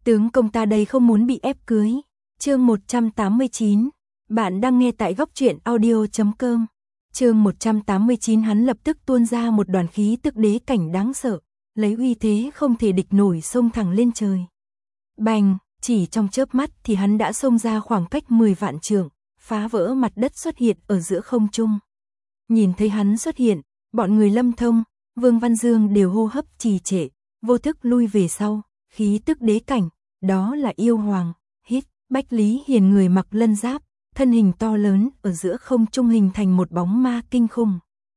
Tướng công ta đây không muốn bị ép cưới. Chương 189. Bạn đang nghe tại góc truyện audio.com. Chương 189 hắn lập tức tuôn ra một đoàn khí tức đế cảnh đáng sợ, lấy uy thế không thể địch nổi xông thẳng lên trời. Bành, chỉ trong chớp mắt thì hắn đã xông ra khoảng cách 10 vạn trượng, phá vỡ mặt đất xuất hiện ở giữa không trung. Nhìn thấy hắn xuất hiện, bọn người Lâm Thông, Vương Văn Dương đều hô hấp trì trệ, vô thức lui về sau, khí tức đế cảnh, đó là yêu hoàng. Hít, Bách Lý Hiền người mặc lân giáp, thân hình to lớn ở giữa không trung hình thành một bóng ma kinh khủng.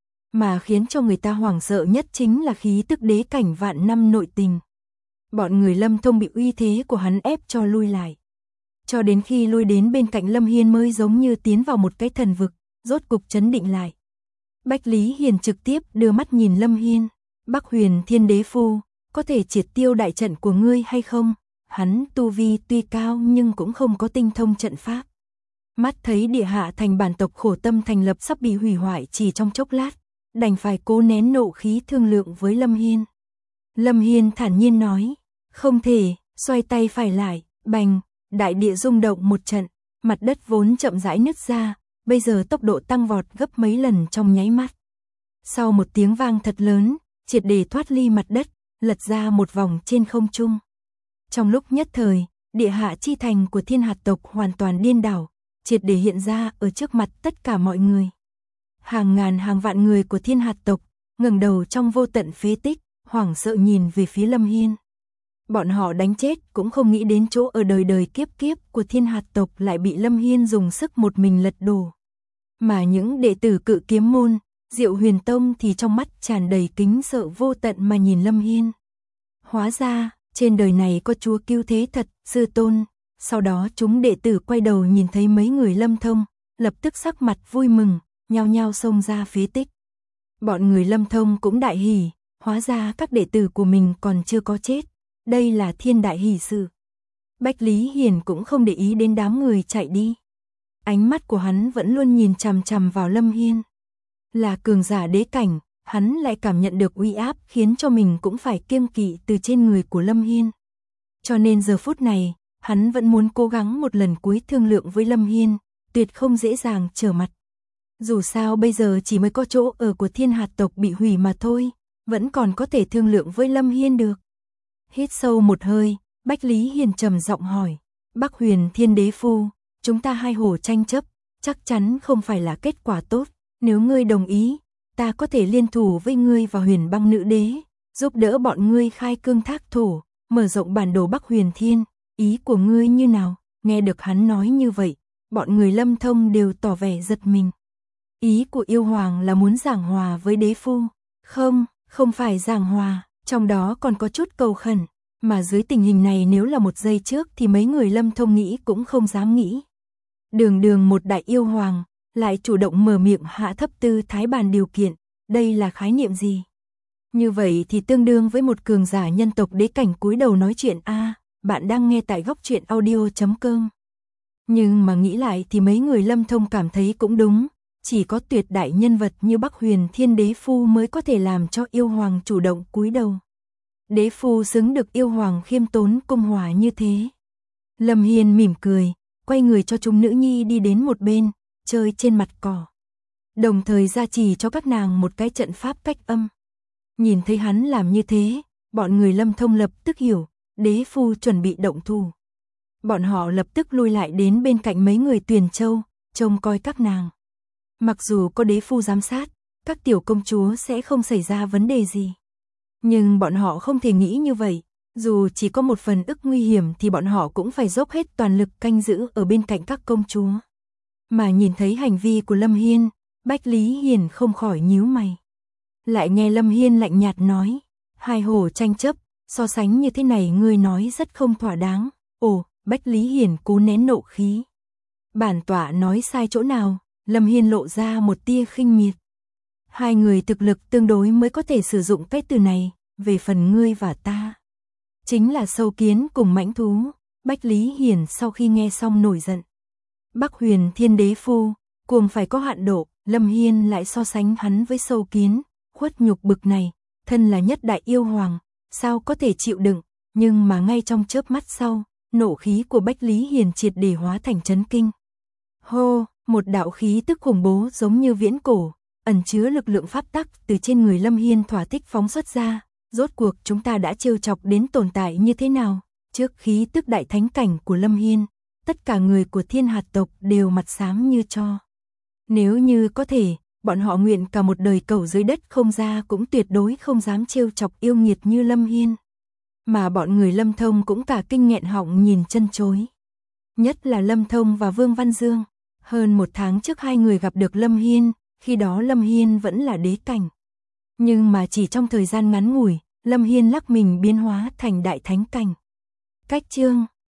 Mà khiến cho người ta hoảng sợ nhất chính là khí tức đế cảnh vạn năm nội tình. Bọn người Lâm Thông bị uy thế của hắn ép cho lui lại. Cho đến khi lui đến bên cạnh Lâm Hiên mới giống như tiến vào một cái thần vực, rốt cục trấn định lại. Bách Lý Hiền trực tiếp đưa mắt nhìn Lâm Hiên. Bắc Huyền Thiên Đế Phu, có thể triệt tiêu đại trận của ngươi hay không? Hắn tu vi tuy cao nhưng cũng không có tinh thông trận pháp. Mắt thấy địa hạ thành bản tộc khổ tâm thành lập sắp bị hủy hoại chỉ trong chốc lát, đành phải cố nén nộ khí thương lượng với Lâm Hiên. Lâm Hiên thản nhiên nói, không thể, xoay tay phải lại, bành, đại địa rung động một trận, mặt đất vốn chậm rãi nứt ra, bây giờ tốc độ tăng vọt gấp mấy lần trong nháy mắt. Sau một tiếng vang thật lớn, triệt để thoát ly mặt đất, lật ra một vòng trên không trung. Trong lúc nhất thời, địa hạ chi thành của Thiên Hạt tộc hoàn toàn điên đảo, triệt để hiện ra ở trước mặt tất cả mọi người. Hàng ngàn hàng vạn người của Thiên Hạt tộc ngẩng đầu trong vô tận phế tích, hoảng sợ nhìn về phía Lâm Hiên. Bọn họ đánh chết cũng không nghĩ đến chỗ ở đời đời kiếp kiếp của Thiên Hạt tộc lại bị Lâm Hiên dùng sức một mình lật đổ. Mà những đệ tử Cự Kiếm môn, Diệu Huyền Tông thì trong mắt tràn đầy kính sợ vô tận mà nhìn Lâm Hiên. Hóa ra, trên đời này có chúa cứu thế thật, sư tôn. Sau đó chúng đệ tử quay đầu nhìn thấy mấy người Lâm Thông, lập tức sắc mặt vui mừng, nhao nhao xông ra phế tích. Bọn người Lâm Thông cũng đại hỉ, hóa ra các đệ tử của mình còn chưa có chết. Đây là thiên đại hỷ sự. Bách Lý Hiền cũng không để ý đến đám người chạy đi. Ánh mắt của hắn vẫn luôn nhìn chằm chằm vào Lâm Hiên. Là cường giả đế cảnh, hắn lại cảm nhận được uy áp khiến cho mình cũng phải kiêng kỵ từ trên người của Lâm Hiên. Cho nên giờ phút này, hắn vẫn muốn cố gắng một lần cuối thương lượng với Lâm Hiên, tuyệt không dễ dàng trở mặt. Dù sao bây giờ chỉ mới có chỗ ở của Thiên Hạt tộc bị hủy mà thôi, vẫn còn có thể thương lượng với Lâm Hiên được. Hít sâu một hơi, Bách Lý Hiền trầm giọng hỏi, Bắc Huyền Thiên Đế Phu, chúng ta hai hồ tranh chấp, chắc chắn không phải là kết quả tốt. Nếu ngươi đồng ý, ta có thể liên thủ với ngươi và Huyền Băng Nữ Đế, giúp đỡ bọn ngươi khai cương thác thổ, mở rộng bản đồ Bắc Huyền Thiên. Ý của ngươi như nào? Nghe được hắn nói như vậy, bọn người Lâm Thông đều tỏ vẻ giật mình. Ý của yêu hoàng là muốn giảng hòa với đế phu. Không phải giảng hòa, trong đó còn có chút cầu khẩn. Mà dưới tình hình này nếu là một giây trước thì mấy người Lâm Thông nghĩ cũng không dám nghĩ. Đường một đại yêu hoàng, lại chủ động mở miệng hạ thấp tư thái bàn điều kiện, đây là khái niệm gì? Như vậy thì tương đương với một cường giả nhân tộc đế cảnh cúi đầu nói chuyện a. Bạn đang nghe tại góc truyện audio.com. Nhưng mà nghĩ lại thì mấy người Lâm Thông cảm thấy cũng đúng, chỉ có tuyệt đại nhân vật như Bắc Huyền Thiên Đế Phu mới có thể làm cho yêu hoàng chủ động cúi đầu. Đế Phu xứng được yêu hoàng khiêm tốn cung hòa như thế. Lâm Hiên mỉm cười, quay người cho chúng nữ nhi đi đến một bên, chơi trên mặt cỏ. Đồng thời gia trì cho các nàng một cái trận pháp cách âm. Nhìn thấy hắn làm như thế, bọn người Lâm Thông lập tức hiểu, Đế Phu chuẩn bị động thủ. Bọn họ lập tức lui lại đến bên cạnh mấy người Tuyền Châu, trông coi các nàng. Mặc dù có Đế Phu giám sát, các tiểu công chúa sẽ không xảy ra vấn đề gì. Nhưng bọn họ không thể nghĩ như vậy, dù chỉ có một phần ức nguy hiểm thì bọn họ cũng phải dốc hết toàn lực canh giữ ở bên cạnh các công chúa. Mà nhìn thấy hành vi của Lâm Hiên, Bách Lý Hiền không khỏi nhíu mày. Lại nghe Lâm Hiên lạnh nhạt nói, hai hồ tranh chấp, so sánh như thế này ngươi nói rất không thỏa đáng. Ồ, Bách Lý Hiền cố nén nộ khí. Bản tọa nói sai chỗ nào? Lâm Hiên lộ ra một tia khinh miệt. Hai người thực lực tương đối mới có thể sử dụng cái từ này, về phần ngươi và ta. Chính là sâu kiến cùng mãnh thú. Bách Lý Hiền sau khi nghe xong nổi giận. Bắc Huyền Thiên Đế Phu, cuồng phải có hạn độ, Lâm Hiên lại so sánh hắn với sâu kiến, khuất nhục bực này, thân là nhất đại yêu hoàng, sao có thể chịu đựng, Nhưng mà ngay trong chớp mắt sau, nộ khí của Bách Lý Hiền triệt để hóa thành chấn kinh. Hô, một đạo khí tức khủng bố giống như viễn cổ, ẩn chứa lực lượng pháp tắc từ trên người Lâm Hiên thỏa thích phóng xuất ra. Rốt cuộc chúng ta đã trêu chọc đến tồn tại như thế nào? Trước khí tức đại thánh cảnh của Lâm Hiên, tất cả người của Thiên Hạt tộc đều mặt xám như tro. Nếu như có thể, bọn họ nguyện cả một đời cầu dưới đất không ra cũng tuyệt đối không dám trêu chọc yêu nghiệt như Lâm Hiên. Mà bọn người Lâm Thông cũng cả kinh nghẹn họng nhìn chân chối. Nhất là Lâm Thông và Vương Văn Dương. Hơn 1 tháng trước hai người gặp được Lâm Hiên, khi đó Lâm Hiên vẫn là đế cảnh. Nhưng mà chỉ trong thời gian ngắn ngủi, Lâm Hiên lắc mình biến hóa thành đại thánh cảnh. Cách chương